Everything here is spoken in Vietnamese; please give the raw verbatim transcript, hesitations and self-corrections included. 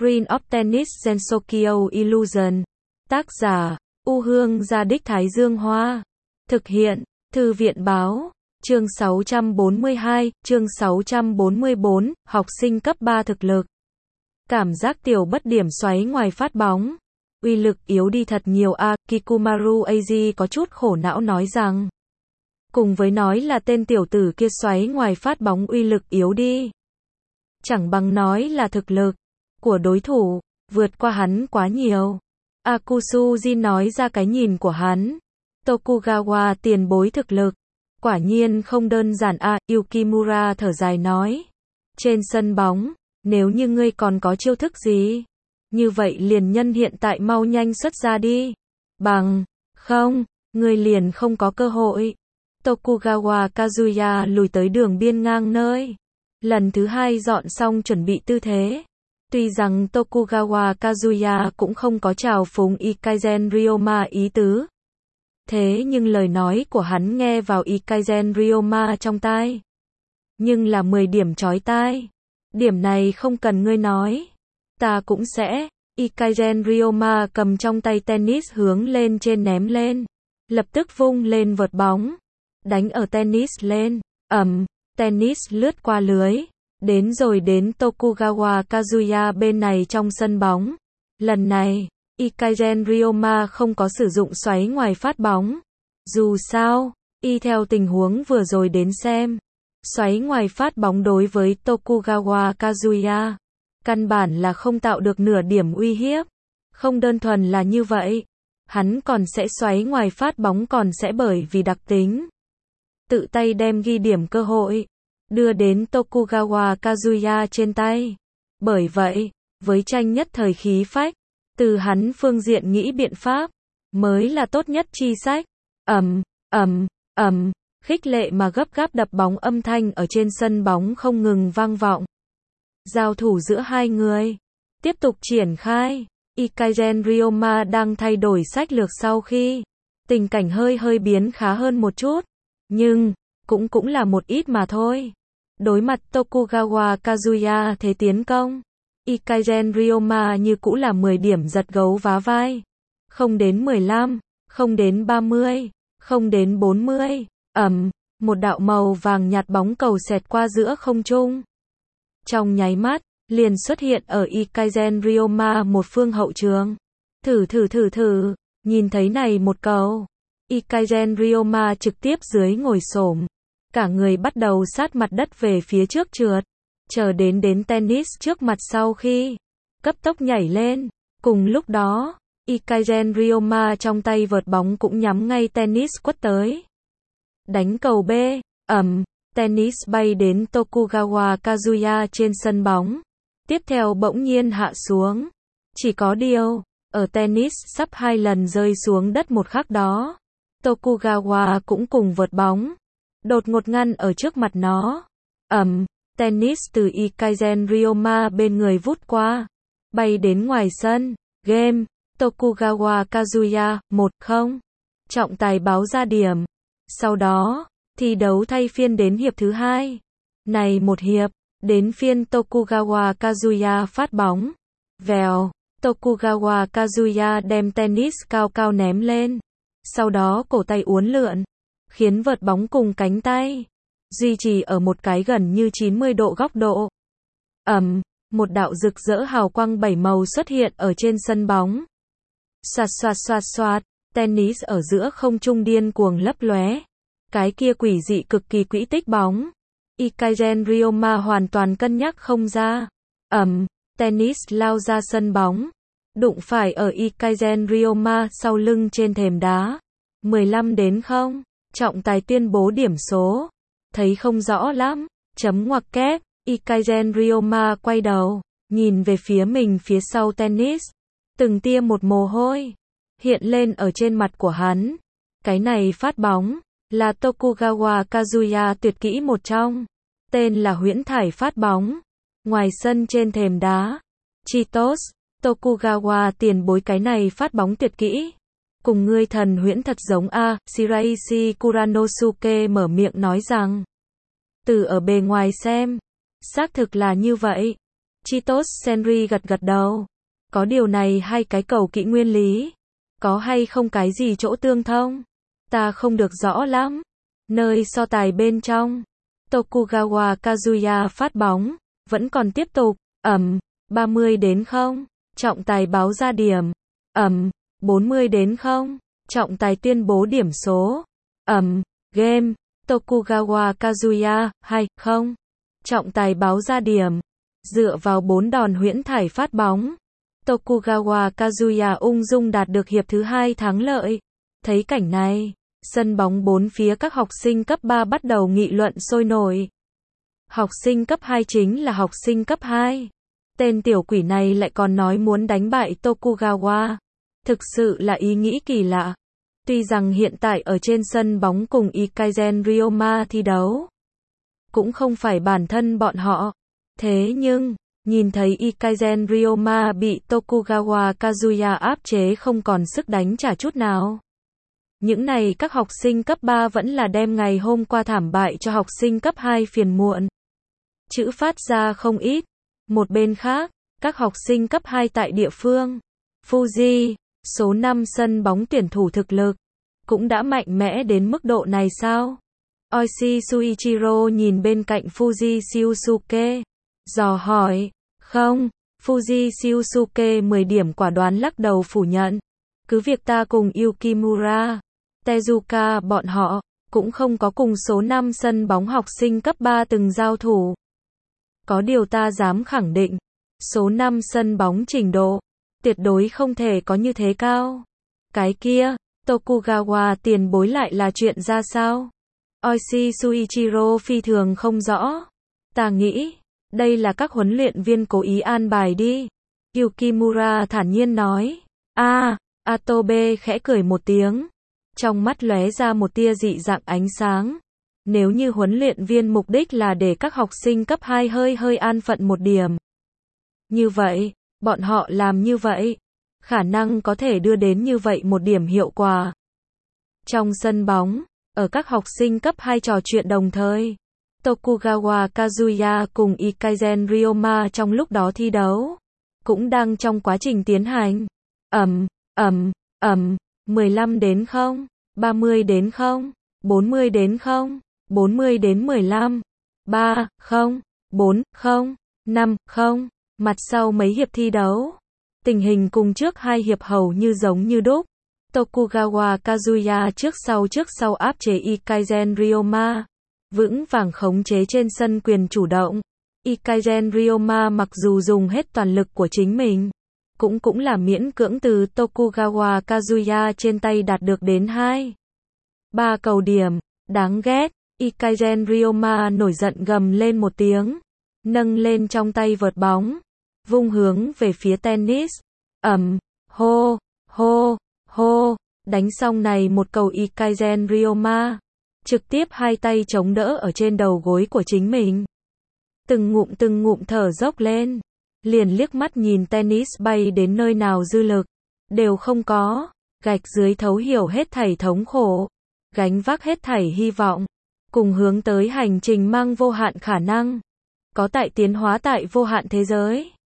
Green of Tennis Gensokyo Illusion. Tác giả, U Hương Gia Đích Thái Dương Hoa. Thực hiện, Thư viện Báo. Chương sáu trăm bốn mươi hai, chương sáu trăm bốn mươi bốn, học sinh cấp ba thực lực. Cảm giác tiểu bất điểm xoáy ngoài phát bóng. Uy lực yếu đi thật nhiều a, à, Kikumaru Eiji có chút khổ não nói rằng. Cùng với nói là tên tiểu tử kia xoáy ngoài phát bóng uy lực yếu đi. Chẳng bằng nói là thực lực của đối thủ vượt qua hắn quá nhiều. Akusuji nói ra cái nhìn của hắn. Tokugawa tiền bối thực lực quả nhiên không đơn giản a, à, Yukimura thở dài nói. Trên sân bóng, nếu như ngươi còn có chiêu thức gì, như vậy liền nhân hiện tại mau nhanh xuất ra đi. Bằng không, ngươi liền không có cơ hội. Tokugawa Kazuya lùi tới đường biên ngang nơi. Lần thứ hai dọn xong chuẩn bị tư thế. Tuy rằng Tokugawa Kazuya cũng không có trào phúng Ikaisen Ryoma ý tứ. Thế nhưng lời nói của hắn nghe vào Ikaisen Ryoma trong tai. Nhưng là mười điểm chói tai. Điểm này không cần ngươi nói. Ta cũng sẽ. Ikaisen Ryoma cầm trong tay tennis hướng lên trên ném lên. Lập tức vung lên vợt bóng. Đánh ở tennis lên. Ầm, tennis lướt qua lưới. Đến rồi đến Tokugawa Kazuya bên này trong sân bóng. Lần này, Ikaisen Ryoma không có sử dụng xoáy ngoài phát bóng. Dù sao, y theo tình huống vừa rồi đến xem. Xoáy ngoài phát bóng đối với Tokugawa Kazuya. Căn bản là không tạo được nửa điểm uy hiếp. Không đơn thuần là như vậy. Hắn còn sẽ xoáy ngoài phát bóng còn sẽ bởi vì đặc tính. Tự tay đem ghi điểm cơ hội. Đưa đến Tokugawa Kazuya trên tay. Bởi vậy, với tranh nhất thời khí phách. Từ hắn phương diện nghĩ biện pháp. Mới là tốt nhất chi sách. Ầm, ầm, ầm. Khích lệ mà gấp gáp đập bóng âm thanh ở trên sân bóng không ngừng vang vọng. Giao thủ giữa hai người. Tiếp tục triển khai. Ikaisen Ryoma đang thay đổi sách lược sau khi. Tình cảnh hơi hơi biến khá hơn một chút. Nhưng, cũng cũng là một ít mà thôi. Đối mặt Tokugawa Kazuya thế tiến công. Ikaisen Ryoma như cũ là mười điểm giật gấu vá vai. Không đến mười lăm, không đến ba mươi, không đến bốn mươi. Ầm, một đạo màu vàng nhạt bóng cầu xẹt qua giữa không trung. Trong nháy mắt, liền xuất hiện ở Ikaisen Ryoma một phương hậu trường. Thử thử thử thử, nhìn thấy này một cầu. Ikaisen Ryoma trực tiếp dưới ngồi xổm. Cả người bắt đầu sát mặt đất về phía trước trượt. Chờ đến đến tennis trước mặt sau khi. Cấp tốc nhảy lên. Cùng lúc đó, Ikaisen Ryoma trong tay vợt bóng cũng nhắm ngay tennis quất tới. Đánh cầu B, ầm, tennis bay đến Tokugawa Kazuya trên sân bóng. Tiếp theo bỗng nhiên hạ xuống. Chỉ có điều, ở tennis sắp hai lần rơi xuống đất một khắc đó. Tokugawa cũng cùng vợt bóng. Đột ngột ngăn ở trước mặt nó. Ầm, tennis từ Ikaisen Ryoma bên người vút qua. Bay đến ngoài sân. Game, Tokugawa Kazuya, một không. Trọng tài báo ra điểm. Sau đó, thi đấu thay phiên đến hiệp thứ hai. Này một hiệp, đến phiên Tokugawa Kazuya phát bóng. Vèo, Tokugawa Kazuya đem tennis cao cao ném lên. Sau đó cổ tay uốn lượn, khiến vợt bóng cùng cánh tay duy trì ở một cái gần như chín mươi độ góc độ. Ầm, một đạo rực rỡ hào quang bảy màu xuất hiện ở trên sân bóng. Xoạt xoạt xoạt xoạt, tennis ở giữa không trung điên cuồng lấp lóe. Cái kia quỷ dị cực kỳ quỹ tích bóng. Ikaisen Ryoma hoàn toàn cân nhắc không ra. Ầm, tennis lao ra sân bóng. Đụng phải ở Ikaisen Ryoma sau lưng trên thềm đá. mười lăm đến không. Trọng tài tuyên bố điểm số. Thấy không rõ lắm. Chấm ngoặc kép. Ikaisen Ryoma quay đầu. Nhìn về phía mình phía sau tennis. Từng tia một mồ hôi. Hiện lên ở trên mặt của hắn. Cái này phát bóng. Là Tokugawa Kazuya tuyệt kỹ một trong. Tên là huyễn thải phát bóng. Ngoài sân trên thềm đá. Chitos. Tokugawa tiền bối cái này phát bóng tuyệt kỹ. Cùng ngươi thần huyễn thật giống a, Shiraishi Kuranosuke mở miệng nói rằng. Từ ở bề ngoài xem. Xác thực là như vậy. Chitos Senri gật gật đầu. Có điều này hai cái cầu kỹ nguyên lý. Có hay không cái gì chỗ tương thông? Ta không được rõ lắm. Nơi so tài bên trong. Tokugawa Kazuya phát bóng. Vẫn còn tiếp tục. Ẩm. ba mươi đến không. Trọng tài báo ra điểm. Ẩm. bốn mươi đến không. Trọng tài tuyên bố điểm số. Ẩm. Game. Tokugawa Kazuya, hai không. Trọng tài báo ra điểm. Dựa vào bốn đòn huyễn thải phát bóng. Tokugawa Kazuya ung dung đạt được hiệp thứ hai thắng lợi. Thấy cảnh này, sân bóng bốn phía các học sinh cấp ba bắt đầu nghị luận sôi nổi. Học sinh cấp hai chính là học sinh cấp hai. Tên tiểu quỷ này lại còn nói muốn đánh bại Tokugawa. Thực sự là ý nghĩ kỳ lạ. Tuy rằng hiện tại ở trên sân bóng cùng Ikaisen Ryoma thi đấu, cũng không phải bản thân bọn họ. Thế nhưng, nhìn thấy Ikaisen Ryoma bị Tokugawa Kazuya áp chế không còn sức đánh trả chút nào. Những này các học sinh cấp ba vẫn là đem ngày hôm qua thảm bại cho học sinh cấp hai phiền muộn. Chữ phát ra không ít. Một bên khác, các học sinh cấp hai tại địa phương Fuji, số năm sân bóng tuyển thủ thực lực, cũng đã mạnh mẽ đến mức độ này sao? Oishi Suichiro nhìn bên cạnh Fuji Shiosuke, dò hỏi. Không, Fuji Shiosuke mười điểm quả đoán lắc đầu phủ nhận. Cứ việc ta cùng Yukimura, Tezuka bọn họ, cũng không có cùng số năm sân bóng học sinh cấp ba từng giao thủ. Có điều ta dám khẳng định, số năm sân bóng trình độ, tuyệt đối không thể có như thế cao. Cái kia, Tokugawa tiền bối lại là chuyện ra sao? Oishi Suichiro phi thường không rõ. Ta nghĩ, đây là các huấn luyện viên cố ý an bài đi. Yukimura thản nhiên nói. A, à, Atobe khẽ cười một tiếng. Trong mắt lóe ra một tia dị dạng ánh sáng. Nếu như huấn luyện viên mục đích là để các học sinh cấp hai hơi hơi an phận một điểm. Như vậy, bọn họ làm như vậy, khả năng có thể đưa đến như vậy một điểm hiệu quả. Trong sân bóng, ở các học sinh cấp hai trò chuyện đồng thời, Tokugawa Kazuya cùng Ikaisen Ryoma trong lúc đó thi đấu, cũng đang trong quá trình tiến hành. Ẩm, ẩm, ẩm, mười lăm đến không, ba mươi đến không, bốn mươi đến không, bốn mươi đến mười lăm, ba, không, bốn, không, năm, không. Mặt sau mấy hiệp thi đấu, tình hình cùng trước hai hiệp hầu như giống như đúc. Tokugawa Kazuya trước sau trước sau áp chế Ikaisen Ryoma, vững vàng khống chế trên sân quyền chủ động. Ikaisen Ryoma mặc dù dùng hết toàn lực của chính mình, cũng cũng là miễn cưỡng từ Tokugawa Kazuya trên tay đạt được đến hai, ba cầu điểm. Đáng ghét, Ikaisen Ryoma nổi giận gầm lên một tiếng, nâng lên trong tay vợt bóng, vung hướng về phía tennis. Ẩm, hô, hô, hô, đánh xong này một cầu Ikaisen Ryoma, trực tiếp hai tay chống đỡ ở trên đầu gối của chính mình. Từng ngụm từng ngụm thở dốc lên, liền liếc mắt nhìn tennis bay đến nơi nào dư lực, đều không có, gạch dưới thấu hiểu hết thảy thống khổ, gánh vác hết thảy hy vọng, cùng hướng tới hành trình mang vô hạn khả năng, có tại tiến hóa tại vô hạn thế giới.